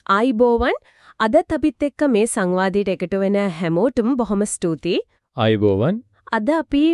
ආයිබෝවන් අදත් අපිත් එක්ක මේ සංවාදයට එකතු වෙන හැමෝටම බොහොම ස්තුතියි. ආයිබෝවන්. අද අපි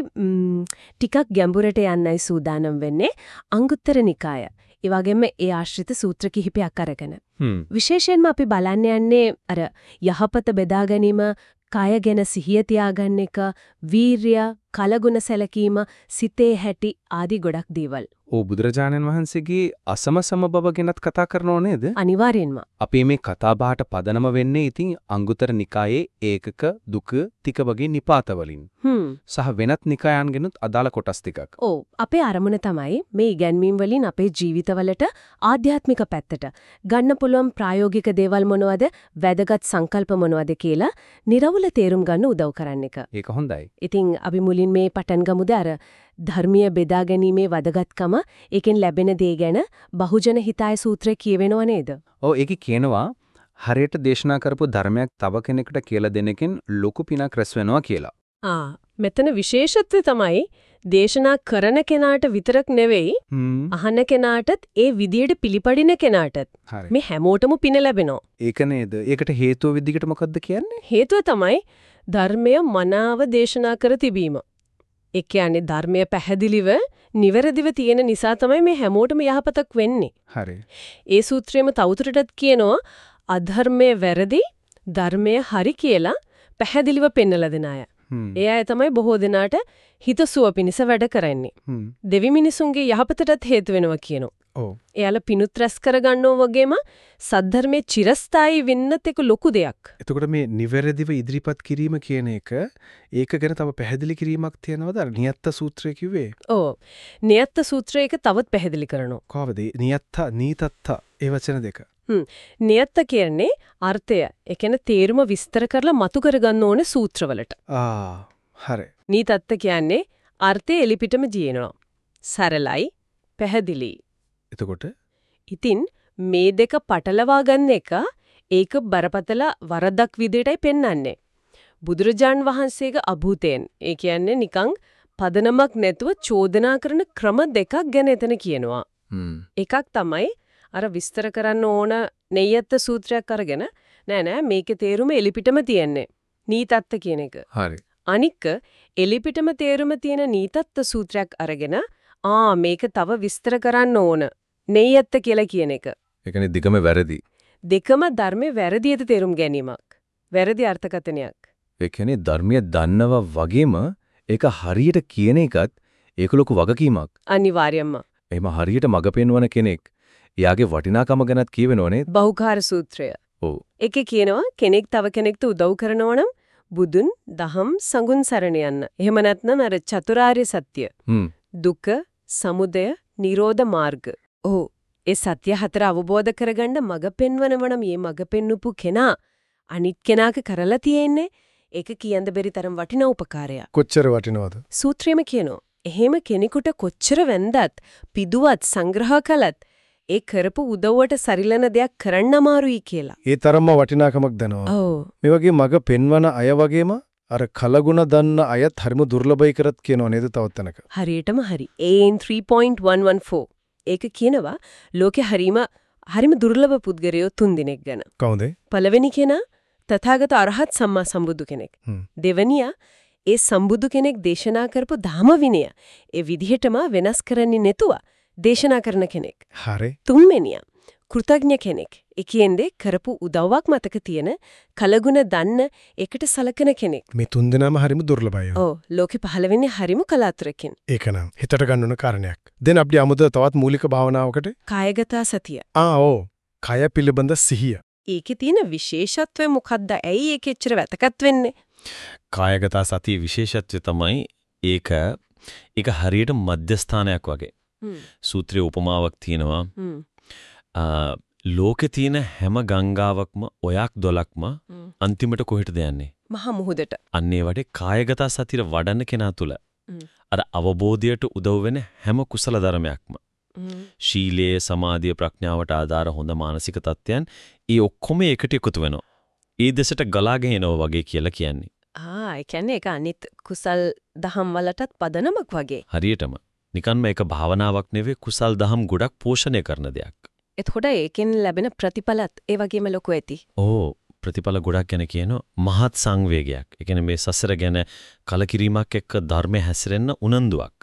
ටිකක් ගැඹුරට යන්නයි සූදානම් වෙන්නේ අංගුත්තර නිකාය. ඒ වගේම ඒ ආශ්‍රිත සූත්‍ර කිහිපයක් අරගෙන. විශේෂයෙන්ම අපි බලන්න යන්නේ අර යහපත බෙදා ගැනීම, කය ගැන සිහිය තියාගන්න එක, වීරිය, කලගුණ සැලකීම, සිතේ හැටි ආදී ගොඩක් දේවල්. බුදුරජාණන් වහන්සේගේ අසමසම බව ගැනත් කතා කරනව නේද? අනිවාර්යෙන්ම. අපි මේ කතා බහට පදනම වෙන්නේ ඉතින් අංගුත්තර නිකායේ ඒකක, දුක, තික වගේ නිපාත වලින්. සහ වෙනත් නිකායන්ගෙනුත් අදාළ කොටස් ටිකක්. අපේ අරමුණ තමයි මේ ඉගැන්වීම් වලින් අපේ ජීවිතවලට ආධ්‍යාත්මික පැත්තට ගන්න පුළුවන් ප්‍රායෝගික දේවල් මොනවද, වැදගත් සංකල්ප මොනවද කියලා නිර්වුල තේරුම් ගන්න උදව් කරන්න එක. ඒක හොඳයි. ඉතින් අපි මුලින් මේ පටන් ගමුද අර ධර්මීය බෙදා ගැනීමේ වැදගත්කම, ඒකෙන් ලැබෙන දේ ගැන බහුජන හිතාය සූත්‍රය කියවෙනව නේද? ඒකේ කියනවා හරියට දේශනා කරපු ධර්මයක් තව කෙනෙකුට කියලා දෙන එකෙන් ලොකු පිනක් රැස් වෙනවා කියලා. මෙතන විශේෂත්වය තමයි දේශනා කරන කෙනාට විතරක් නෙවෙයි අහන කෙනාටත් ඒ විදියට පිළිපදින කෙනාටත් මේ හැමෝටම පින ලැබෙනවා. ඒක නේද? ඒකට හේතුව විදිහට මොකද්ද කියන්නේ? හේතුව තමයි ධර්මය මනාව දේශනා කර තිබීම. ඒ කියන්නේ ධර්මය පැහැදිලිව නිවැරදිව තියෙන නිසා තමයි මේ හැමෝටම යහපතක් වෙන්නේ. හරි. ඒ සූත්‍රයේම තවුතරටත් කියනවා අධර්මයේ වැරදි, ධර්මයේ හරි කියලා පැහැදිලිව පෙන්නලා දෙන අය. ඒ අය තමයි බොහෝ දෙනාට හිතසුව පිණිස වැඩ කරන්නේ. දෙවි මිනිසුන්ගේ යහපතටත් හේතු වෙනවා කියනවා. එයාලා පිණුත් රැස් කරගන්නව වගේම සද්ධර්මයේ චිරස්ථායී වෙන්නත් එක ලොකු දෙයක්. එතකොට මේ නිවැරදිව ඉදිරිපත් කිරීම කියන එක ඒක ගැන තව පැහැදිලි කිරීමක් තියනවද? අර නියත්ත සූත්‍රය කිව්වේ. නියත්ත සූත්‍රය එක තවත් පැහැදිලි කරනවා. කොහොමද? නියත්ත, නීතත්ත ඒ වචන දෙක. නියත්ත කියන්නේ අර්ථය. ඒ කියන්නේ තේරුම විස්තර කරලා මතු කරගන්න ඕනේ සූත්‍රවලට. හරි. නීතත්ත කියන්නේ අර්ථය එලිපිටම ජීනවා. සරලයි, පැහැදිලි. එතකොට ඉතින් මේ දෙක පටලවා ගන්න එක ඒක බරපතල වරදක් විදියටයි පෙන්වන්නේ. බුදුරජාන් වහන්සේගේ අභූතයෙන් ඒ කියන්නේ නිකන් පදනමක් නැතුව චෝදනා කරන ක්‍රම දෙකක් ගැන එතන කියනවා. එකක් තමයි අර විස්තර කරන්න ඕන නෙය්‍යත්ත සූත්‍රයක් අරගෙන නෑ මේකේ තේරුම එලිපිටම තියෙන්නේ. නීතත්ත කියන එක. හරි. අනික එලිපිටම තේරුම තියෙන නීතත්ත සූත්‍රයක් අරගෙන මේක තව විස්තර කරන්න ඕන. නෙය්‍යත්ත කියලා කියන එක. ඒ කියන්නේ දෙකම වැරදි. දෙකම ධර්මයේ වැරදියට තේරුම් ගැනීමක්. වැරදි අර්ථකථනයක්. ඒ කියන්නේ ධර්මයේ දන්නව වගේම ඒක හරියට කියන එකත් ඒක ලොකු වගකීමක්. අනිවාර්යයෙන්ම. එහෙම හරියට මඟ පෙන්වන කෙනෙක් එයාගේ වටිනාකම ගැනත් කියවෙනව නේද? බහුකාර සූත්‍රය. ඒකේ කියනවා කෙනෙක් තව කෙනෙක්ට උදව් කරනවා නම් බුදුන්, දහම්, සංඝුන් සරණ යන්න. එහෙම නැත්නම් අර චතුරාර්ය සත්‍ය. දුක, සමුදය, නිරෝධ මාර්ග. ඒ සත්‍ය හතර අවබෝධ කරගන්න මඟ පෙන්වනවන මේ මඟ පෙන්වපු කෙනා අනිත් කෙනාක කරලා තියෙන්නේ ඒක කියන්න බැරි තරම් වටිනා උපකාරයක්. කොච්චර වටිනවද? සූත්‍රයේම කියනවා. එහෙම කෙනෙකුට කොච්චර වෙන්දත්, පිදුවත්, සංග්‍රහ කළත් ඒ කරපු උදව්වට සරිලන දෙයක් කරන්න අමාරුයි කියලා. ඒ තරම්ම වටිනාකමක් දනවා. මේ වගේ මඟ පෙන්වන අය වගේම අර කලගුණ දන්න අයත් හරිම දුර්ලභයි කරත් කියනව නේද තවත් තැනක? හරියටම හරි. AN 3.114 ඒක කියනවා ලෝකේ හරිම දුර්ලභ පුද්ගලයෝ 3 දෙනෙක් ගැන. කවුද? පළවෙනි කෙනා තථාගත අරහත් සම්මා සම්බුදු කෙනෙක්. දෙවැනියා ඒ සම්බුදු කෙනෙක් දේශනා කරපු ධම්ම විනය ඒ විදිහටම වෙනස් කරන්නේ නැතුව දේශනා කරන කෙනෙක්. හරි. තුන්වෙනියා කෘතඥ කෙනෙක්. ඒ කියන්නේ කරපු උදව්වක් මතක තියෙන කලගුණ දන්න ඒකට සලකන කෙනෙක්. මේ 3 දෙනාම හරිම දුර්ලභයි. ලෝකේ පහළ වෙන්නේ හරිම කලාතුරකින්. ඒක නම් හිතට ගන්න ඕන කාරණයක්. දැන් අපි අමුද තවත් මූලික භාවනාවකට කායගත සතිය. කය පිළිබඳ සිහිය. ඒකේ තියෙන විශේෂත්වය මොකද්ද? ඇයි ඒක එච්චර වැදගත් වෙන්නේ? කායගත සතියේ විශේෂත්වය තමයි ඒක හරියට මධ්‍යස්ථානයක් වගේ. සූත්‍රයේ උපමාවක් තියෙනවා. ලෝකේ තියෙන හැම ගංගාවක්ම ඔයක් දොලක්ම අන්තිමට කොහෙටද යන්නේ? මහා මුහුදට. අන්න ඒ වගේ කායගත සතිය වඩන්න කෙනා තුල අර අවබෝධයට උදව් වෙන හැම කුසල ධර්මයක්ම ශීලයේ, සමාධිය, ප්‍රඥාවට ආධාර හොඳ මානසික තත්ත්වයන් ඒ ඔක්කොම එකට එකතු වෙනවා. ඒ දෙසට ගලාගෙන එනවා වගේ කියලා කියන්නේ. ඒ කියන්නේ ඒක අනිත් කුසල් දහම් වලටත් පදනමක් වගේ. හරියටම. නිකන්ම ඒක භාවනාවක් නෙවෙයි කුසල් දහම් ගොඩක් පෝෂණය කරන දෙයක්. එතකොට ඒකෙන් ලැබෙන ප්‍රතිඵලත් ඒ වගේම ලොකු ඇති. ඕ ප්‍රතිඵල ගොඩක් ගැන කියනවා මහත් සංවේගයක්. ඒ කියන්නේ මේ සසර ගැන කලකිරීමක් එක්ක ධර්මයේ හැසිරෙන්න උනන්දුවක්.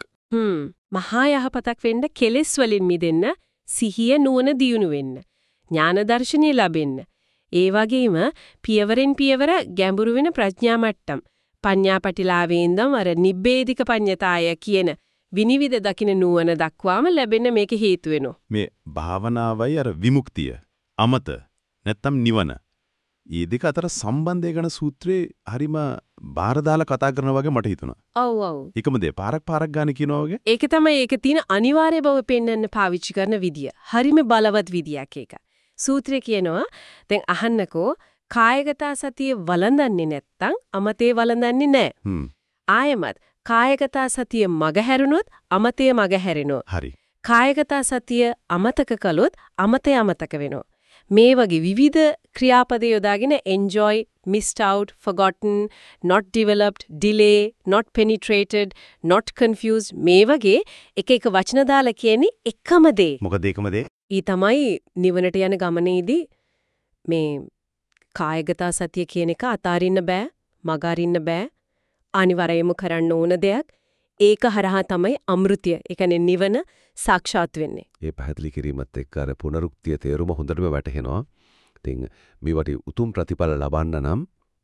මහා යහපතක් වෙන්න කෙලෙස් වලින් මිදෙන්න, සිහිය නුවණ දියුණු වෙන්න, ඥාන දර්ශනීය ලැබෙන්න. ඒ වගේම පියවරෙන් පියවර ගැඹුරු වෙන ප්‍රඥා මට්ටම්. පඤ්ඤාපටිලාවේන්දම් අර නිබ්බේධික පඤ්ඤතාය කියන විනිවිද දකින්න නුවණ දක්වාම ලැබෙන්න මේක හේතු වෙනවා. මේ භාවනාවයි අර විමුක්තිය අමත නැත්තම් නිවන. ඊ දෙක අතර සම්බන්ධය ගැන සූත්‍රේ හරිම බාර දාලා කතා කරනවා වගේ මට හිතුණා. ඔව් ඔව්. එකම දේ පාරක් ගන්න කියනවා වගේ. ඒක තමයි ඒක තියෙන අනිවාර්ය බව පෙන්වන්න පාවිච්චි කරන විදිය. හරිම බලවත් විදියක් ඒක. සූත්‍රය කියනවා දැන් අහන්නකෝ කායගත සතිය වළඳන්නේ නැත්තම් අමතේ වළඳන්නේ නැහැ. ආයමත් කායගත සතිය මගහැරුණොත් අමතේ මගහැරෙනවා. හරි. කායගත සතිය අමතක කළොත් අමතේ අමතක වෙනවා. මේ වගේ විවිධ ක්‍රියාපද යොදාගෙන enjoy, missed out, forgotten, not developed, delay, not penetrated, not confused මේ වගේ එක එක වචන දාලා කියන්නේ එකම දේ. මොකද එකම දේ? ඊ තමයි නිවනට යන ගමනේදී මේ කායගත සතිය කියන එක අතාරින්න බෑ, මග අරින්න බෑ. අනිවාර්යයෙන්ම කරන්න ඕන දෙයක්. ඒක හරහා තමයි අමෘතය, ඒ කියන්නේ නිවන සාක්ෂාත් වෙන්නේ. ඒ පැහැදිලි කිරීමත් එක්ක අර පුනරුක්තිය තේරුම හොඳටම වැටහෙනවා. ඉතින් මේ වටි උතුම් ප්‍රතිඵල ලබන්න නම්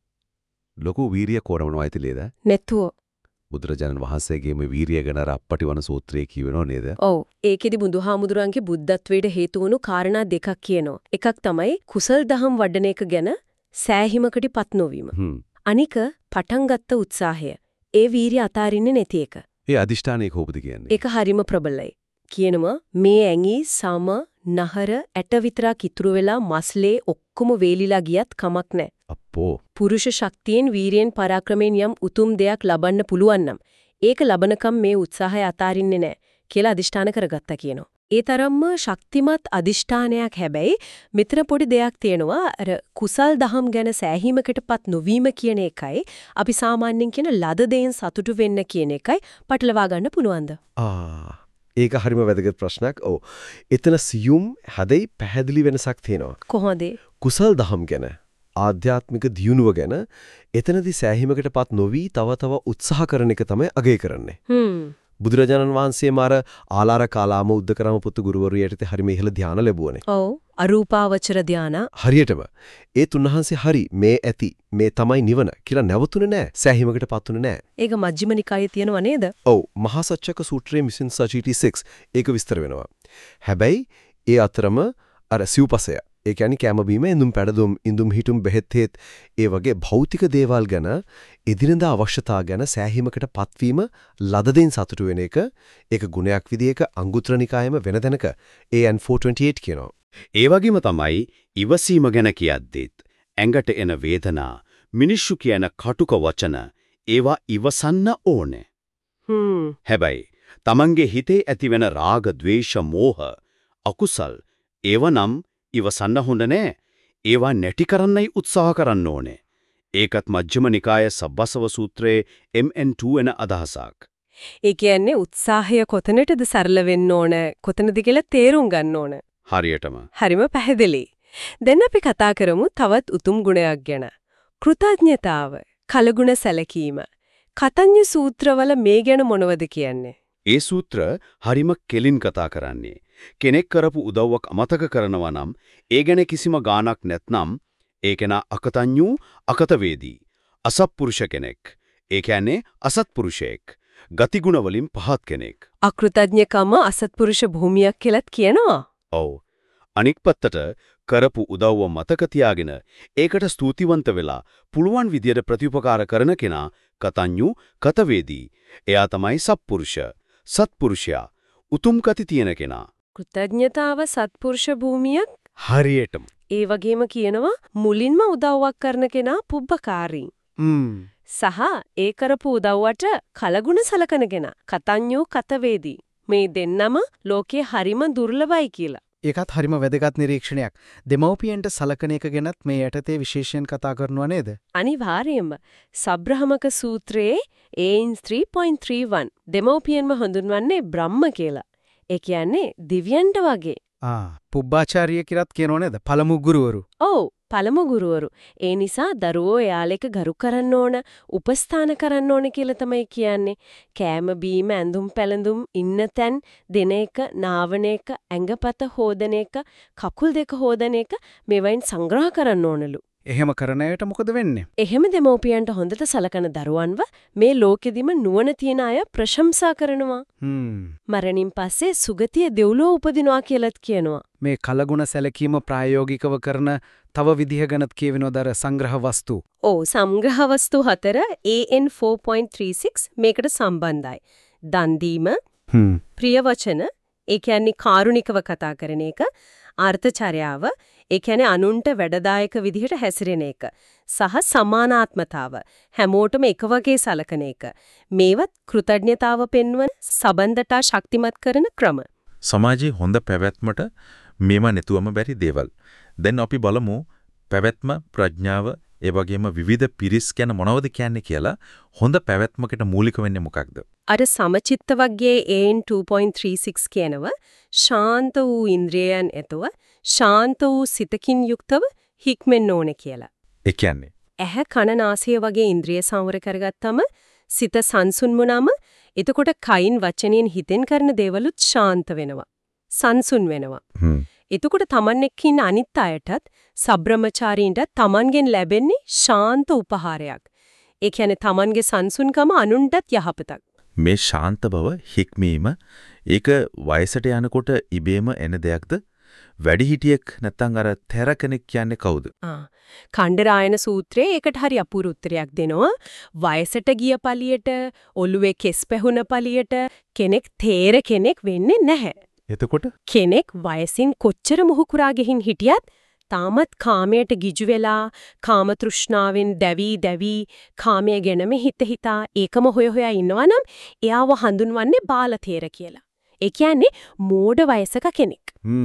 ලොකු වීරිය කොරවනවා ඇතිලේද? නැතුව. බුදුරජාණන් වහන්සේගේ මේ වීරිය ගැන අපටිවන සූත්‍රයේ කියවෙනව නේද? ඔව්. ඒකෙදි බුදුහාමුදුරන්ගේ බුද්ධත්වයට හේතු වුණු කාරණා දෙකක් කියනවා. එකක් තමයි කුසල් දහම් වඩන එක ගැන සෑහීමකටපත් නොවීම. අනික පටන් ගත්ත උත්සාහය. ඒ වීරිය අතාරින්නේ නැති එක. ඒ අදිෂ්ඨානය කොහොමද කියන්නේ? ඒක හරිම ප්‍රබලයි. කියනවා මේ ඇඟි සම නහර ඇට විතරක් ඉතුරු වෙලා මස්ලේ ඔක්කොම වේලිලා ගියත් කමක් නැහැ. අප්පෝ. පුරුෂ ශක්තියෙන් වීරියෙන් පරාක්‍රමයෙන් යම් උතුම් දෙයක් ලබන්න පුළුවන් නම් ඒක ලබනකම් මේ උත්සාහය අතාරින්නේ නැහැ කියලා අදිෂ්ඨාන කරගත්තා කියනවා. ඒ තරම්ම ශක්තිමත් අදිෂ්ඨානයක්. හැබැයි මෙතන පොඩි දෙයක් තියෙනවා. අර කුසල් දහම් ගැන සෑහීමකටපත් නොවීම කියන එකයි අපි සාමාන්‍යයෙන් කියන ලද දෙයින් සතුටු වෙන්න කියන එකයි පටලවා ගන්න පුළුවන්ද? ඒක හරිම වැදගත් ප්‍රශ්නයක්. ඔව්. එතන සියුම් හැදෙයි පැහැදිලි වෙනසක් තියෙනවා. කොහොමද? කුසල් දහම් ගැන ආධ්‍යාත්මික දියුණුව ගැන එතනදී සෑහීමකටපත් නොවි තව තව උත්සාහ කරන එක තමයි අගය කරන්නේ. බුදුරජාණන් වහන්සේ මාර ආලාර කාලාම උද්දකරම පුතු ගුරුවරු යටතේ හරිම ඉහළ ධානය ලැබුවනේ. ඔව්. අරූපාවචර ධාන. හරියටම. ඒ තුන්වහන්සේ හරි මේ ඇති මේ තමයි නිවන කියලා නැවතුනේ නැහැ. සෑහීමකටපත්ුනේ නැහැ. ඒක මජ්ක්‍ධිම නිකායේ තියෙනව නේද? ඔව්. මහා සච්චක සූත්‍රයේ මිසින් සචීටි 6 ඒක විස්තර වෙනවා. හැබැයි ඒ අතරම අර සිව්පසය ඒ කියන්නේ කැම බීම ඉඳුම් පැඩදුම් ඉඳුම් හිටුම් බෙහෙත් හේත් ඒ වගේ භෞතික දේවල් ගැන එදිනදා අවශ්‍යතා ගැන සෑහීමකට පත්වීම ලද දෙයින් සතුටු වෙන එක ඒක ගුණයක් විදිහක අංගුත්තර නිකායෙම වෙන තැනක AN 428 කියනවා. ඒ වගේම තමයි ඉවසීම ගැන කියද්දිත් ඇඟට එන වේදනා මිනිස්සු කියන කටුක වචන ඒවා ඉවසන්න ඕනේ. හැබැයි තමන්ගේ හිතේ ඇතිවෙන රාග, ద్వේෂ, මෝහ, අකුසල් ඒවනම් ඉවසන්න හොඳ නෑ. ඒවා නැටි කරන්නයි උත්සාහ කරන්න ඕනේ. ඒකත් මජ්ක්‍ධිම නිකායේ සබ්බසව සූත්‍රයේ MN2 වෙන අදහසක්. ඒ කියන්නේ උත්සාහය කොතනටද සරල වෙන්න ඕන, කොතනද කියලා තේරුම් ගන්න ඕන. හරියටම. හරිම පැහැදිලි. දැන් අපි කතා කරමු තවත් උතුම් ගුණයක් ගැන. කෘතඥතාව, කලගුණ සැලකීම. කතඤ්ඤ සූත්‍රවල මේ ගැන මොනවද කියන්නේ? ඒ සූත්‍ර හරිම කෙලින් කතා කරන්නේ. කෙනෙක් කරපු උදව්වක් අමතක කරනවා නම් ඒ ගැන කිසිම ගාණක් නැත්නම් ඒ කෙනා අකතඤ්ඤු, අකතවේදී, අසත්පුරුෂ කෙනෙක්. ඒ කියන්නේ අසත්පුරුෂයෙක්. ගතිගුණ වලින් පහත් කෙනෙක්. අකෘතඥකම අසත්පුරුෂ භූමියක් කියලාත් කියනවා. ඔව්. අනික් පැත්තට කරපු උදව්ව මතක තියාගෙන ඒකට ස්තුතිවන්ත වෙලා පුළුවන් විදියට ප්‍රතිඋපකාර කරන කෙනා කතඤ්ඤු, කතවේදී. එයා තමයි සත්පුරුෂ, සත්පුරුෂයා, උතුම් ගති තියෙන කෙනා. කෘතඥතාව සත්පුරුෂ භූමියක්. හරියටම. ඒ වගේම කියනවා මුලින්ම උදව්වක් කරන කෙනා පුබ්බකාරී. සහ ඒ කරපු උදව්වට කලගුණ සලකන කෙනා කතඤ්ඤෝ, කතවේදී. මේ දෙන්නම ලෝකේ හරිම දුර්ලභයි කියලා. ඒකත් හරිම වැදගත් නිරීක්ෂණයක්. දෙමව්පියන්ට සලකන එක ගැනත් මේ යටතේ විශේෂයෙන් කතා කරනවා නේද? අනිවාර්යයෙන්ම. සබ්‍රහමක සූත්‍රයේ AN 3.31 දෙමව්පියන්ම හඳුන්වන්නේ බ්‍රහ්ම කියලා. ඒ කියන්නේ දිව්‍යන්ට වගේ. පුබ්බාචාර්ය කිරත් කියනෝ නේද? පළමු ගුරුවරු. ඔව් පළමු ගුරුවරු. ඒ නිසා දරුවෝ එයාලෙක ගරු කරන්න ඕන, උපස්ථාන කරන්න ඕන කියලා තමයි කියන්නේ. කෑම බීම ඇඳුම් පැළඳුම් ඉන්න තැන් දෙන එක, නාවන එක, ඇඟපත හොදන එක, කකුල් දෙක හොදන එක මේවයින් සංග්‍රහ කරන්න ඕනලු. එහෙම කරන අයට මොකද වෙන්නේ? එහෙම දෙමෝපියන්ට හොඳට සලකන දරුවන්ව මේ ලෝකෙදිම නුවණ තියන අය ප්‍රශංසා කරනවා. මරණින් පස්සේ සුගතිය දෙව්ලොව උපදිනවා කියලාත් කියනවා. මේ කලගුණ සැලකීම ප්‍රායෝගිකව කරන තව විදිහ ගැනත් කියවෙනවද සංග්‍රහ වස්තු? ඔව් සංග්‍රහ වස්තු 4 AN 4.36 මේකට සම්බන්ධයි. දන් දීම, ප්‍රිය වචන, ඒ කියන්නේ කාරුණිකව කතා කරන එක, අර්ථචර්යාව, ඒ කියන්නේ අනුන්ට වැඩදායක විදිහට හැසිරෙන එක, සහ සමානාත්මතාව, හැමෝටම එක වගේ සලකන එක. මේවත් කෘතඥතාව පෙන්වන සබන්දටා ශක්තිමත් කරන ක්‍රම. සමාජයේ හොඳ පැවැත්මට මේව නැතුවම බැරි දේවල්. දැන් අපි බලමු පැවැත්ම, ප්‍රඥාව, ඒ වගේම විවිධ පිරිස් ගැන මොනවද කියන්නේ කියලා. හොඳ පැවැත්මකට මූලික වෙන්නේ මොකක්ද? අර සමචිත්ත වර්ගයේ AN 2.36 කියනව ශාන්ත වූ ඉන්ද්‍රියයන් ඇතුව ශාන්ත වූ සිතකින් යුක්තව හික්මෙන්න ඕනේ කියලා. ඒ කියන්නේ ඇහැ කන නාසය වගේ ඉන්ද්‍රිය සංවර කරගත්තම සිත සංසුන් වුණාම එතකොට කයින් වචනෙන් හිතෙන් කරන දේවලුත් ශාන්ත වෙනවා. සංසුන් වෙනවා. එතකොට Taman එක්ක ඉන්න අනිත් අයටත් සබ්‍රමචාරීන්ට Tamanගෙන් ලැබෙන්නේ ශාන්ත උපහාරයක්. ඒ කියන්නේ Tamanගේ සංසුන්කම අනුන්ටත් යහපතක්. මේ ශාන්ත බව හික්මීම ඒක වයසට යනකොට ඉබේම එන දෙයක්ද? වැඩිහිටියෙක් නැත්නම් අර තැර කෙනෙක් කියන්නේ කවුද? ඛණ්ඩරායන සූත්‍රයේ ඒකට හරි අපූර්ව උත්තරයක් දෙනවා. වයසට ගිය පළියට, ඔළුවේ කෙස් පැහුන පළියට කෙනෙක් තේර කෙනෙක් වෙන්නේ නැහැ. එතකොට කෙනෙක් වයසින් කොච්චර මුහුකුරා ගෙහින් හිටියත් තාමත් කාමයට ගිජු වෙලා, කාම තෘෂ්ණාවෙන් දැවි කාමයේ ගැනම හිතා ඒකම හොය ඉන්නවා නම් එයාව හඳුන්වන්නේ බාලතේර කියලා. ඒ කියන්නේ මෝඩ වයසක කෙනෙක්.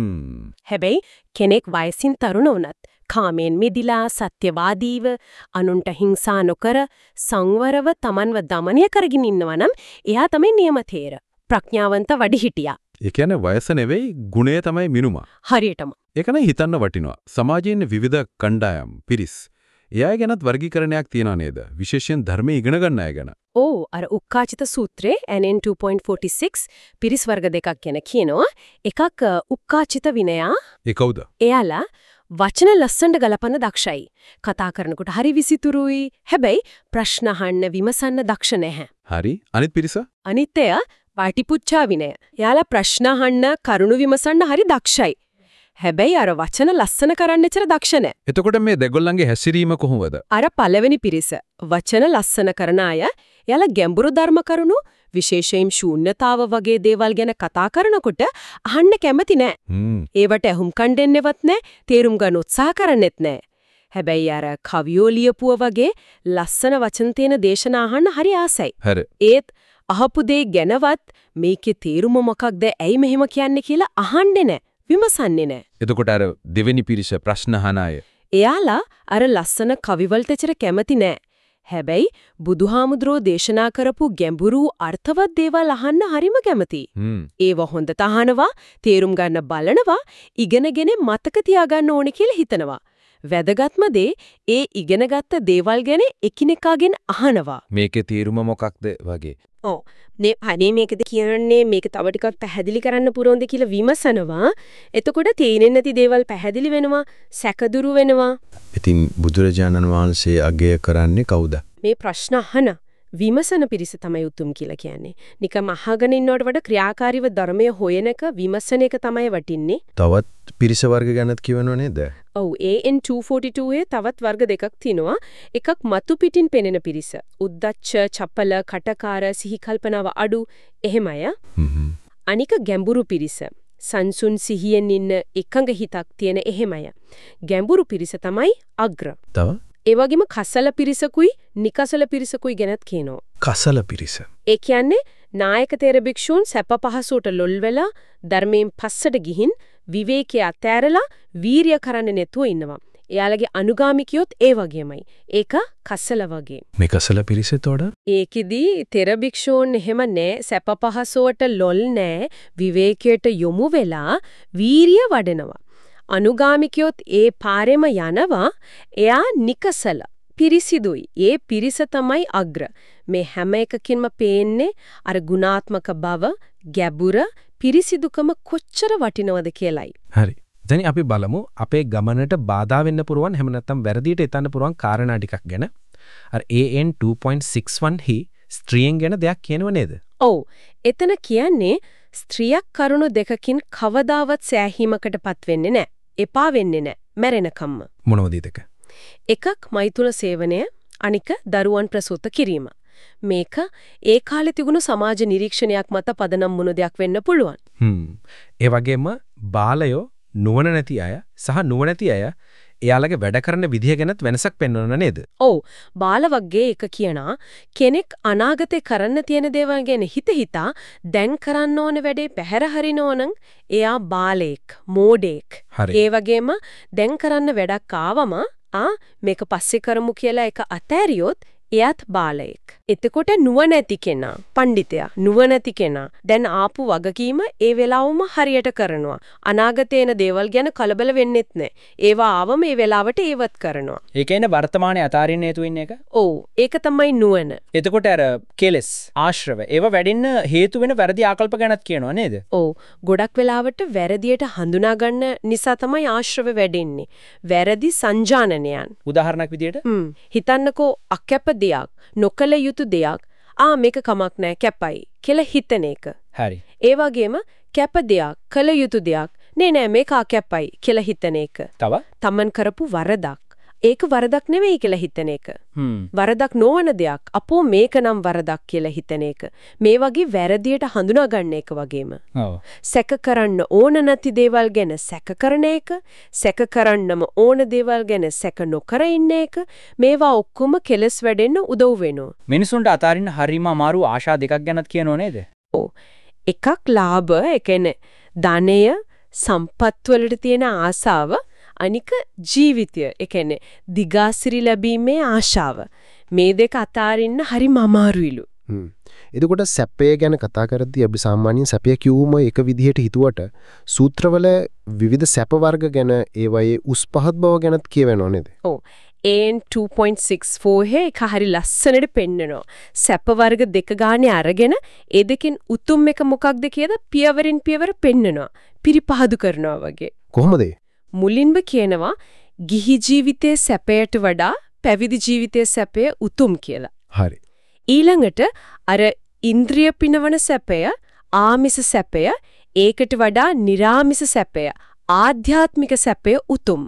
හැබැයි කෙනෙක් වයසින් තරුණ වුණත් කාමයෙන් මිදිලා සත්‍යවාදීව අනුන්ට හිංසා නොකර සංවරව Tamanව দমনය කරගෙන ඉන්නවා නම් එයා තමයි නියමතේර. ප්‍රඥාවන්ත වැඩිහිටියා. ඒ කියන්නේ වයස නෙවෙයි ගුණය තමයි මිනුම. හරියටම. ඒක නම් හිතන්න වටිනවා. සමාජයේ විවිධ කණ්ඩායම් පිරිස්. එයා ගැනත් වර්ගීකරණයක් තියනා නේද? විශේෂයෙන් ධර්මයේ ඉගෙන ගන්න අය ගැන. ඔව් අර උක්කාචිත සූත්‍රයේ NN 2.46 පිරිස් වර්ග දෙකක් ගැන කියනවා. එකක් උක්කාචිත විනයා. ඒ කවුද? එයාලා වචන ලස්සනට ගලපන්න දක්ෂයි. කතා කරනකොට හරි විසිතුරුයි. හැබැයි ප්‍රශ්න අහන්න විමසන්න දක්ෂ නැහැ. හරි. අනිත් පිරිස? අනිත්ය වාටිපුච්චා විනය. එයාලා ප්‍රශ්න අහන්න, කරුණු විමසන්න හරි දක්ෂයි. හැබැයි අර වචන ලස්සන කරන්න එච්චර දක්ෂ නැහැ. එතකොට මේ දෙගොල්ලන්ගේ හැසිරීම කොහොමද? අර පළවෙනි පිරිස වචන ලස්සන කරන අය එයාලා ගැඹුරු ධර්ම කරුණු විශේෂයෙන් ශූන්‍යතාව වගේ දේවල් ගැන කතා කරනකොට අහන්න කැමති නැහැ. ඒවට අහුම්කම් දෙන්නෙවත් නැහැ, තේරුම් ගන්න උත්සාහ කරන්නෙත් නැහැ. හැබැයි අර කවියෝ ලියපුව වගේ ලස්සන වචන තියෙන දේශනා අහන්න හරි ආසයි. ඒත් අහපු දේ ගැනවත් මේකේ තේරුම මොකක්ද, ඇයි මෙහෙම කියන්නේ කියලා අහන්නේ නැහැ, විමසන්නේ නැහැ. එතකොට අර දෙවෙනි පිරිස ප්‍රශ්න අහන අය එයාලා අර ලස්සන කවිවලට ඇතර කැමති නැහැ. හැබැයි බුදුහාමුදුරෝ දේශනා කරපු ගැඹුරු අර්ථවත් දේවල් අහන්න හරිම කැමතියි. ඒව හොඳට අහනවා, තේරුම් ගන්න බලනවා, ඉගෙනගෙන මතක තියාගන්න ඕනේ කියලා හිතනවා. වැදගත්ම දේ ඒ ඉගෙනගත්ත දේවල් ගැන එකිනෙකාගෙන් අහනවා. මේකේ තේරුම මොකක්ද වගේ. ඔව්. අනේ මේකද කියන්නේ, මේක තව ටිකක් පැහැදිලි කරන්න පුරොන්ද කියලා විමසනවා. එතකොට තේරෙන්නේ නැති දේවල් පැහැදිලි වෙනවා, සැකදුරු වෙනවා. ඉතින් බුදුරජාණන් වහන්සේ අගය කරන්නේ කවුද? මේ ප්‍රශ්න අහන විමසන පිරිස තමයි උතුම් කියලා කියන්නේ. නිකම් අහගෙන ඉන්නවට වඩා ක්‍රියාකාරීව ධර්මය හොයන එක, විමසන එක තමයි වටින්නේ. තවත් පිරිස වර්ග ගැනත් කියවනව නේද? ඔව්. AN 242 තවත් වර්ග දෙකක් තියෙනවා. එකක් මතු පිටින් පෙනෙන පිරිස. උද්දච්ච, චපල, කටකාර, සිහි කල්පනාව අඩු එහෙම අය. අනික ගැඹුරු පිරිස. සංසුන් සිහියෙන් ඉන්න එකඟ හිතක් තියෙන එහෙම අය. ගැඹුරු පිරිස තමයි අග්‍ර. තව ඒ වගේම කසල පිරිසකුයි නිකසල පිරිසකුයි ගැනත් කියනවා. කසල පිරිස. ඒ කියන්නේ නායක තේර භික්ෂූන් සැප පහසුවට ලොල් වෙලා ධර්මයෙන් පස්සට ගිහින් විවේකයේ අතෑරලා වීරිය කරන්න නැතුව ඉන්නවා. එයාලගේ අනුගාමිකයොත් ඒ වගේමයි. ඒක කසල වගේ. මේ කසල පිරිසතොඩ ඒකෙදී තෙර භික්ෂූන් එහෙම නෑ, සැප පහසුවට ලොල් නෑ, විවේකයට යොමු වෙලා වීරිය වඩනවා. අනුගාමිකයොත් ඒ පාරෙම යනවා. එයා නිකසල පිරිසිදුයි. ඒ පිරිස තමයි අග්‍ර. මේ හැම එකකින්ම පේන්නේ අර ගුණාත්මක බව, ගැඹුර, පිරිසිදුකම කොච්චර වටිනවද කියලයි. හරි. දැන් අපි බලමු අපේ ගමනට බාධා වෙන්න පුරුවන් එහෙම නැත්නම් වැරදියට එතන්න පුරුවන් කාරණා ටිකක් ගැන. අර AN 2.61 හි ස්ත්‍රියෙන් ගැන දෙයක් කියනව නේද? ඔව්. එතන කියන්නේ ස්ත්‍රියක් කරුණු දෙකකින් කවදාවත් සෑහීමකටපත් වෙන්නේ නැහැ. එපා වෙන්නේ නැහැ. මැරෙනකම්ම. මොනවද දෙක? එකක් මෛතුන සේවනය, අනික දරුවන් ප්‍රසූත කිරීම. මේක ඒ කාලේ තිබුණු සමාජ නිරීක්ෂණයක් මත පදනම් වුණු දෙයක් වෙන්න පුළුවන්. ඒ වගේම බාලයෝ නුවණ නැති අය සහ නුවණැති අය එයාලගේ වැඩ කරන විදිහ ගැනත් වෙනසක් පෙන්වන්න නේද? ඔව්. බාල වර්ගයේ එක කියනා කෙනෙක් අනාගතේ කරන්න තියෙන දේවල් ගැන හිතා දැන් කරන්න ඕන වැඩේ පැහැර හරිනෝ නම් එයා බාලෙක්, මෝඩෙක්. ඒ වගේම දැන් කරන්න වැඩක් ආවම මේක පස්සේ කරමු කියලා එක අතෑරියොත් එයාත් බාලයෙක්. එතකොට නුවණැති කෙනා, පඬිතයා, නුවණැති කෙනා දැන් ආපු වගකීම ඒ වෙලාවම හරියට කරනවා. අනාගතේ එන දේවල් ගැන කලබල වෙන්නෙත් නැහැ. ඒවා ආවම ඒ වෙලාවට ඒවත් කරනවා. ඒ කියන්නේ වර්තමානයේ අතාරින්න හේතු වෙන එක? ඔව්. ඒක තමයි නුවණ. එතකොට අර කෙලස්, ආශ්‍රව ඒව වැඩෙන්න හේතු වෙන වැරදි ආකල්ප ගැනත් කියනවා නේද? ඔව්. ගොඩක් වෙලාවට වැරදියට හඳුනා ගන්න නිසා තමයි ආශ්‍රව වැඩෙන්නේ. වැරදි සංජානනයන්. උදාහරණයක් විදියට හිතන්නකෝ අකැප දෙයක්, නොකල යුතු දෙයක්, මේක කමක් නැහැ කැපයි කියලා හිතන එක. හරි. ඒ වගේම කැප දෙයක්, කල යුතු දෙයක්, නෑ මේක අකැපයි කියලා හිතන එක. තව තමන් කරපු වරදක්, ඒක වරදක් නෙවෙයි කියලා හිතන එක. වරදක් නොවන දෙයක්, අපෝ මේක නම් වරදක් කියලා හිතන එක. මේ වගේ වැරදියට හඳුනා ගන්න එක වගේම. සැක කරන්න ඕන නැති දේවල් ගැන සැක කරන එක, සැක කරන්නම ඕන දේවල් ගැන සැක නොකර ඉන්න එක, මේවා ඔක්කොම කෙලස් වැඩෙන්න උදව් වෙනවා. මිනිසුන්ට අතාරින්න හරිම අමාරු ආශා දෙකක් ගැනත් කියනෝ නේද? ඔව්. එකක් ලාභ, ඒ කියන්නේ ධනය, සම්පත් වලට තියෙන ආසාව, අනික ජීවිතය, ඒ කියන්නේ දිගාසිරි ලැබීමේ ආශාව. මේ දෙක අතාරින්න හරිම අමාරුයිලු. එතකොට සැපය ගැන කතා කරද්දී අපි සාමාන්‍යයෙන් සැපය කියුම එක විදිහට හිතුවට සූත්‍රවල විවිධ සැප වර්ග ගැන ඒවයේ උස් පහත් බව ගැනත් කියවෙනව නේද? ඔව්. AN 2.64 එක හරි ලස්සනට පෙන්නනවා. සැප වර්ග දෙක ගානේ අරගෙන ඒ දෙකෙන් උතුම් එක මොකක්ද කියලා පියවරින් පියවර පෙන්නනවා. පිරිපහදු කරනවා වගේ. කොහොමද? මුලින්ම කියනවා ගිහි ජීවිතයේ සැපයට වඩා පැවිදි ජීවිතයේ සැපය උතුම් කියලා. හරි. ඊළඟට අර ඉන්ද්‍රිය පිනවන සැපය, ආමිස සැපය, ඒකට වඩා නිර්ආමිස සැපය, ආධ්‍යාත්මික සැපය උතුම්.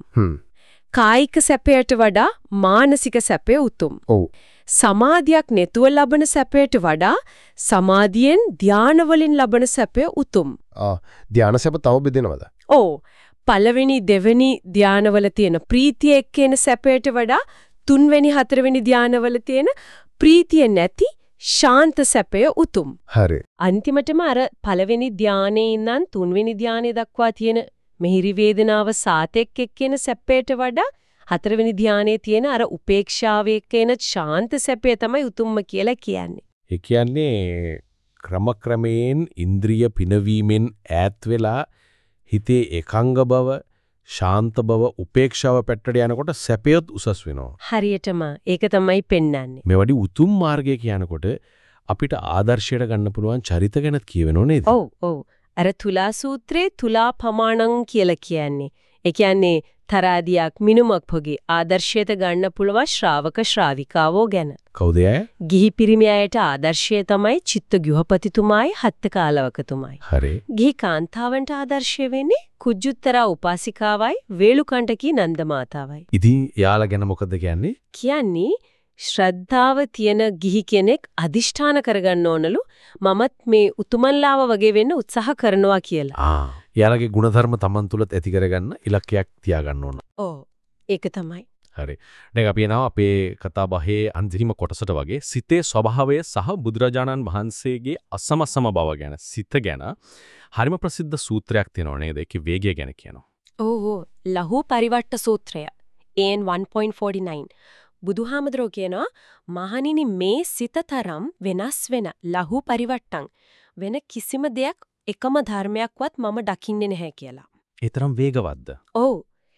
කායික සැපයට වඩා මානසික සැපය උතුම්. ඔව්. සමාධියක් නැතුව ලබන සැපයට වඩා සමාධියෙන් ධාන වලින් ලබන සැපය උතුම්. ධාන සැප තව බෙදෙනවද? ඔව්. පළවෙනි දෙවෙනි ධානවල තියෙන ප්‍රීතිය එක්කෙන සැපයට වඩා තුන්වෙනි හතරවෙනි ධානවල තියෙන ප්‍රීතිය නැති ශාන්ත සැපය උතුම්. හරි. අන්තිමටම අර පළවෙනි ධානයේ ඉඳන් තුන්වෙනි ධානය දක්වා තියෙන මිහිරි වේදනාව සාතෙක් එක්කෙන සැපයට වඩා හතරවෙනි ධානයේ තියෙන අර උපේක්ෂාව එක්කෙන ශාන්ත සැපය තමයි උතුම්ම කියලා කියන්නේ. ඒ කියන්නේ ක්‍රමක්‍රමයෙන් ඉන්ද්‍රිය පිනවීමෙන් ඈත් වෙලා හිතේ එකංග බව, ශාන්ත බව, උපේක්ෂාව පැත්තට යනකොට සැපයත් උසස් වෙනවා. හරියටම ඒක තමයි පෙන්වන්නේ. මේ වඩි උතුම් මාර්ගය කියනකොට අපිට ආදර්ශයට ගන්න පුළුවන් චරිත ගැනත් කියවෙනව නේද? ඔව් ඔව්. අර තුලා සූත්‍රයේ තුලා පමාණං කියලා කියන්නේ. ඒ කියන්නේ තරාදියක් මිනුමක් පොගේ ආදර්ශයට ගන්න පුළුවන් ශ්‍රාවක ශ්‍රාවිකාවෝ ගැන. කවුද අය? ගිහි පිරිමි අයට ආදර්ශය තමයි චිත්ත ගෘහපතිතුමායි හත්කාලවකතුමායි. හරි. ගිහි කාන්තාවන්ට ආදර්ශය වෙන්නේ කුජුත්තරා උපාසිකාවයි වේලුකණ්ඩකී නන්ද මාතාවයි. ඉතින් යාලා ගැන මොකද කියන්නේ? කියන්නේ ශ්‍රද්ධාව තියෙන ගිහි කෙනෙක් අදිෂ්ඨාන කරගන්න ඕනලු මමත් මේ උතුමන්ලාව වගේ වෙන්න උත්සාහ කරනවා කියලා. යාලගේ ಗುಣධර්ම Taman තුලත් ඇති කරගන්න ඉලක්කයක් තියාගන්න ඕන. ඔව්. ඒක තමයි. හරි. දැන් අපි එනවා අපේ කතා බහේ අන්තිම කොටසට වගේ සිතේ ස්වභාවය සහ බුදුරජාණන් වහන්සේගේ අසමසම බව ගැන සිත ගැන හරිම ප්‍රසිද්ධ සූත්‍රයක් තියෙනවා නේද? ඒකේ වේගය ගැන කියනවා. ඔව්. ලහු පරිවට්ට සූත්‍රය. AN 1.49 බුදුහාමඳුරෝ කියනවා මහණෙනි මේ සිතතරම් වෙනස් වෙන ලහු පරිවට්ටම් වෙන කිසිම දෙයක් එකම ධර්මයක්වත් මම දකින්නේ නැහැ කියලා. ඒ තරම් වේගවත්ද? ඔව්.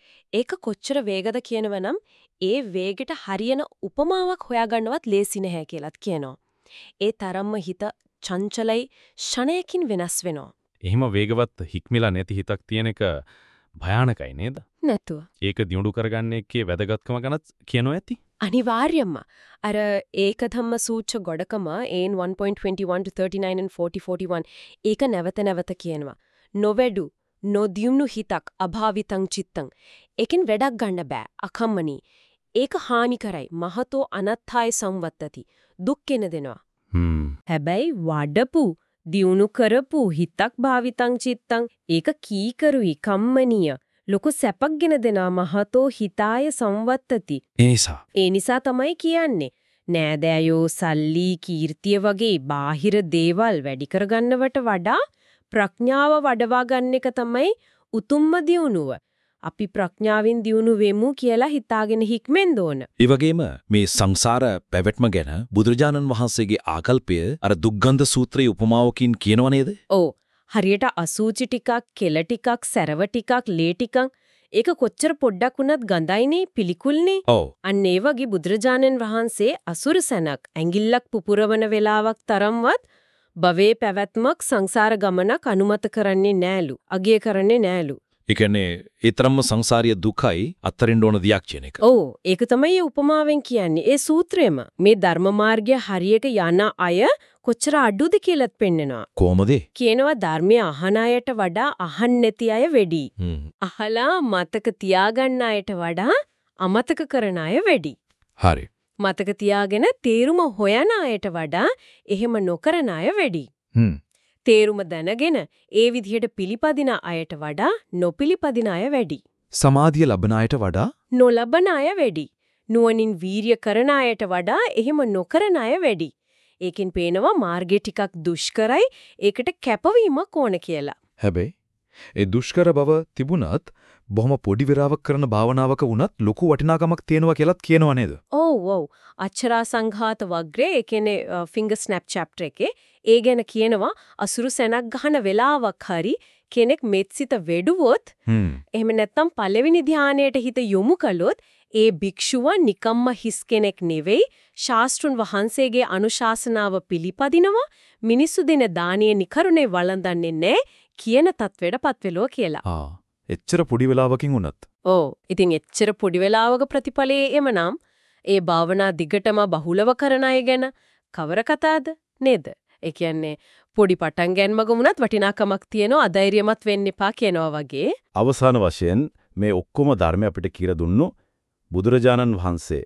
ඒක කොච්චර වේගද කියනවනම් ඒ වේගෙට හරියන උපමාවක් හොයාගන්නවත් ලේසි නැහැ කියලාත් කියනවා. ඒ තරම්ම හිත චංචලයි ෂණයකින් වෙනස් වෙනවා. එහෙම වේගවත් හික්මිලා නැති හිතක් තියෙන එක භයානකයි නේද? නැතුව. ඒක දියුණු කරගන්න එකේ වැදගත්කම ගැනත් කියනවා ඇති. අනිවාර්යයෙන්ම අර ඒක ධම්ම සූච්ච ගොඩකම AN 1.21 to 39 and 40-41 ඒක නැවත නැවත කියනවා. නොවැඩු නොදියුණු හිතක් අභාවිතං චිත්තං. ඒකෙන් වැඩක් ගන්න බෑ. අකම්මනි. ඒක හානි කරයි. මහතෝ අනත්ථාය සංවත්තති. දුක් කෙන දෙනවා. හැබැයි වඩපු දියුණු කරපු හිතක් භාවිතං චිත්තං ඒක කීකරුයි කම්මනීය. ලොකු සැපක් ගෙන දෙනා මහතෝ හිතාය සංවත්තති. ඒ නිසා තමයි කියන්නේ නෑදෑයෝ සල්ලි කීර්තිය වගේ බාහිර දේවල් වැඩි කරගන්නවට වඩා ප්‍රඥාව වඩවා ගන්න එක තමයි උතුම්ම දියුණුව. අපි ප්‍රඥාවෙන් දියුණු වෙමු කියලා හිතාගෙන හික්මෙන්න ඕන. ඒ වගේම මේ සංසාර පැවැත්ම ගැන බුදුරජාණන් වහන්සේගේ ආකල්පය අර දුක්ගන්ධ සූත්‍රයේ උපමාවකින් කියනව නේද? ඔව්. හරියට අසූචි ටිකක්, කෙල ටිකක්, සැරව ටිකක්, ලේ ටිකක් ඒක කොච්චර පොඩ්ඩක් වුණත් ගඳයිනේ, පිළිකුල්නේ. ඔව්. අන්න ඒ වගේ බුදුරජාණන් වහන්සේ අසුර සැනක් ඇඟිල්ලක් පුපුරවන වෙලාවක් තරම්වත් භවයේ පැවැත්මක් සංසාර ගමනක් අනුමත කරන්නේ නෑලු. අගය කරන්නේ නෑලු. ඒ කියන්නේ ඒ තරම්ම සංසාරීය දුකයි අත්තරින්න ඕන දියක් කියන එක. ඔව් ඒක තමයි ඒ උපමාවෙන් කියන්නේ. ඒ සූත්‍රයේම මේ ධර්ම මාර්ගය හරියට යන අය කොච්චර අඩුද කියලාත් පෙන්නනවා. කොහොමද? කියනවා ධර්මය අහන අයට වඩා අහන්න නැති අය වැඩි. අහලා මතක තියාගන්න අයට වඩා අමතක කරන අය වැඩි. හරි. මතක තියාගෙන තේරුම හොයන අයට වඩා එහෙම නොකරන අය වැඩි. තේරුම දැනගෙන ඒ විදිහට පිළිපදින අයට වඩා නොපිළිපදින අය වැඩි. සමාධිය ලබන අයට වඩා නොලබන අය වැඩි. නුවණින් වීරිය කරන අයට වඩා එහෙම නොකරන අය වැඩි. ඒකෙන් පේනවා මාර්ගය ටිකක් දුෂ්කරයි ඒකට කැපවීමක් ඕන කියලා. හැබැයි ඒ දුෂ්කර බව තිබුණත් බොහොම පොඩි විරාවක් කරන භාවනාවක වුණත් ලොකු වටිනාකමක් තියෙනවා කියලාත් කියනවා නේද? ඔව් ඔව්. අච්චරා සංඝාත වග්‍රේ ඒ කියන්නේ ෆිංගර් ස්නැප් chapter එකේ ඒ ගැන කියනවා අසුරු සැනක් ගහන වෙලාවක් හරි කෙනෙක් මෙත්සිත වෙඩුවොත් එහෙම නැත්නම් පළවෙනි ධානයට හිත යොමු කළොත් ඒ භික්ෂුව නිකම්ම හිස් කෙනෙක් නෙවෙයි ශාස්ත්‍රුන් වහන්සේගේ අනුශාසනාව පිළිපදිනවා මිනිසු දෙන දානීය නිකරුණේ වළඳන්නේ නැහැ කියන තත්වෙටපත් වෙලෝ කියලා. එච්චර පොඩි වෙලාවකින් වුණත්. ඔව්. ඉතින් එච්චර පොඩි වෙලාවක ප්‍රතිඵලයේ එමනම් ඒ භාවනා දිගටම බහුලව කරන අය ගැන කවර කතාවද නේද? ඒ කියන්නේ පොඩි පටන් ගැනීමක වුණත් වටිනාකමක් තියෙනවා අධෛර්යමත් වෙන්න එපා කියනවා වගේ. අවසාන වශයෙන් මේ ඔක්කොම ධර්ම අපිට කියලා දුන්නු බුදුරජාණන් වහන්සේ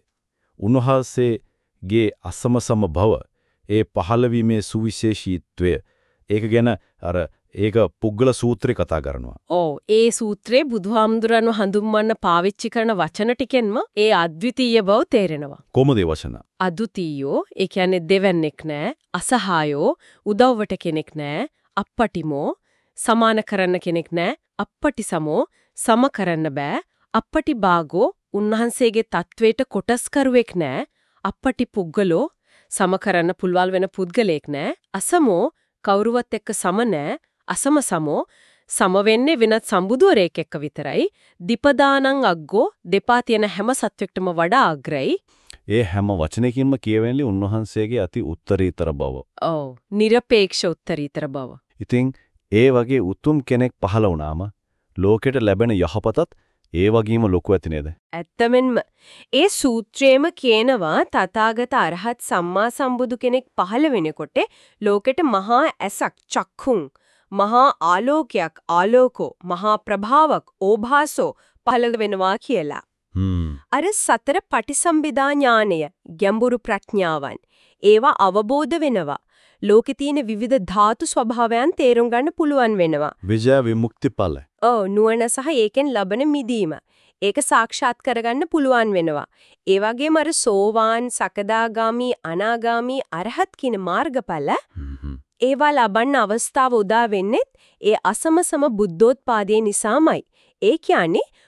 උන්වහන්සේගේ අසමසම බව ඒ පහළවීමේ සුවිශේෂීත්වය ඒක ගැන අර ඒක පුද්ගල සූත්‍රේ කතා කරනවා. ඔව් ඒ සූත්‍රේ බුදුහාමුදුරන්ව හඳුන්වන්න පාවිච්චි කරන වචන ටිකෙන්ම ඒ අද්විතීය බව තේරෙනවා. කොහොමද ඒ වචන? අද්විතීයෝ ඒ කියන්නේ දෙවන්නේක් නෑ, අසහායෝ, උදව්වට කෙනෙක් නෑ, අප්පටිමෝ, සමාන කරන්න කෙනෙක් නෑ, අප්පටිසමෝ, සම කරන්න බෑ, අප්පටිභාගෝ උන්වහන්සේගේ තත්වයට කොටස්කරුවෙක් නෑ, අප්පටි පුද්ගලෝ සම කරන්න පුල්වල් වෙන පුද්ගලෙක් නෑ, අසමෝ කවුරුවත් එක්ක සම නෑ, අසම සමෝ සම වෙන්නේ වෙනත් සම්බුදුවරයෙක් එක්ක විතරයි. දීපදානං අග්ගෝ දෙපා තියෙන හැම සත්වෙක්ටම වඩා අග්‍රයි. ඒ හැම වචනයකින්ම කියවෙන්නේ උන්වහන්සේගේ අති උත්තරීතර බව. ඔව්. নিরপেক্ষ උත්තරීතර බව. ඉතින් ඒ වගේ උතුම් කෙනෙක් පහළ වුණාම ලෝකෙට ලැබෙන යහපතත් ඒ වගේම ලොකු ඇති නේද? ඇත්තමෙන්ම ඒ සූත්‍රයේම කියනවා තථාගත අරහත් සම්මා සම්බුදු කෙනෙක් පහළ වෙනකොට ලෝකෙට මහා ඇසක් චක්ඛුං මහා ආලෝකයක් ආලෝකෝ මහා ප්‍රභාවක් ඕභාසෝ පහළ වෙනවා කියලා. අර සතර පටිසම්භිදා ඥානය ගැඹුරු ප්‍රඥාවන් ඒවා අවබෝධ වෙනවා. ලෝකේ තියෙන විවිධ ධාතු ස්වභාවයන් තේරුම් ගන්න පුළුවන් වෙනවා. විජය විමුක්ති ඵල. ඔව් නුවණ සහ ඒකෙන් ලබන මිදීම. ඒක සාක්ෂාත් කරගන්න පුළුවන් වෙනවා. ඒ වගේම අර සෝවාන්, සකදාගාමි, අනාගාමි, අරහත් කියන මාර්ගඵල ඒවා ලබන්න අවස්ථාව උදා වෙන්නේ ඒ අසමසම බුද්ධෝත්පාදයේ නිසාමයි. ඒ කියන්නේ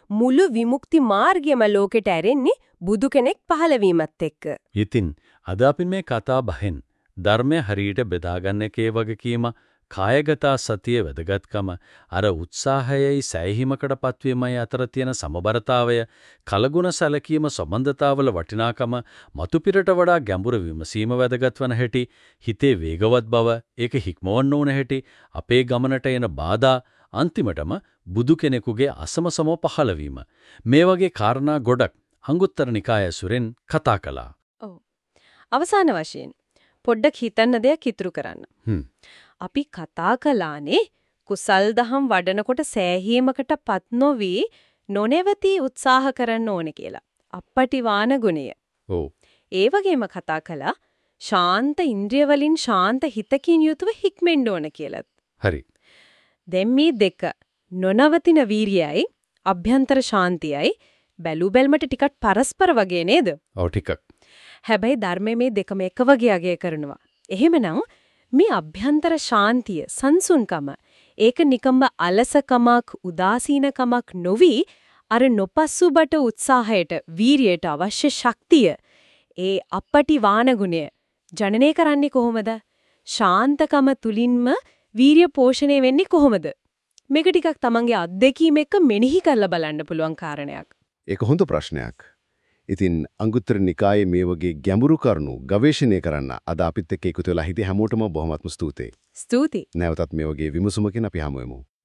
මුළු විමුක්ති මාර්ගයම ලෝකෙට ඇරෙන්නේ බුදු කෙනෙක් පහළ වීමත් එක්ක. ඉතින් අද අපි මේ කතා බහෙන් ධර්මය හරියට බෙදාගන්න එකේ වගකීම කායගත සතියේ වැදගත්කම අර උත්සාහයයි සෑහීමකටපත් වීමයි අතර තියෙන සමබරතාවය කලගුණ සැලකීම සම්බන්ධතාවල වටිනාකම මතුපිරට වඩා ගැඹුරු විමසීම වැදගත් වන හැටි හිතේ වේගවත් බව ඒක හික්මවන්න ඕන හැටි අපේ ගමනට එන බාධා අන්තිමටම බුදු කෙනෙකුගේ අසමසම පහළවීම මේ වගේ කාරණා ගොඩක් අංගුත්තර නිකාය ඇසුරෙන් කතා කළා. අවසාන වශයෙන් පොඩ්ඩක් හිතන්න දෙයක් ඉතුරු කරන්න. අපි කතා කළානේ කුසල් දහම් වඩනකොට සෑහීමකටපත් නොවි නොනැවතී උත්සාහ කරන්න ඕනේ කියලා. අපටිවාන ගුණය. ඒ වගේම කතා කළා ශාන්ත ඉන්ද්‍රිය වලින් ශාන්ත හිතකින් යුතුව හික්මෙන්න ඕන කියලා. හරි. දැන් මේ දෙක නොනවතින වීරියයි අභ්‍යන්තර ශාන්තියයි බැලු බැල්මට ටිකක් පරස්පර වගේ නේද? ඔව් ටිකක්. හැබැයි ධර්මයේ මේ දෙකම එක වගේ අගය කරනවා. එහෙමනම් මේ අභ්‍යන්තර ශාන්තිය සංසුන්කම ඒක නිකම්ම අලසකමක් උදාසීනකමක් නොවි අර නොපස්සුබට උත්සාහයට වීරියට අවශ්‍ය ශක්තිය ඒ අපටි වාන ගුණය ජනනය කරන්නේ කොහොමද? ශාන්තකම තුලින්ම වීරිය පෝෂණය වෙන්නේ කොහොමද? මේක ටිකක් තමන්ගේ අත්දැකීම එක්ක මෙනෙහි කරලා බලන්න පුළුවන් කාරණයක්. ඒක හොඳ ප්‍රශ්නයක්. ඉතින් අංගුත්තර නිකායේ මේ වගේ ගැඹුරු කරුණු ගවේෂණය කරන්න අද අපිත් එක්ක එකතු වෙලා හිටිය හැමෝටම බොහොමත්ම ස්තුතියි. ස්තුතියි. නැවතත් මේ වගේ විමසුමකින් අපි හමු වෙමු.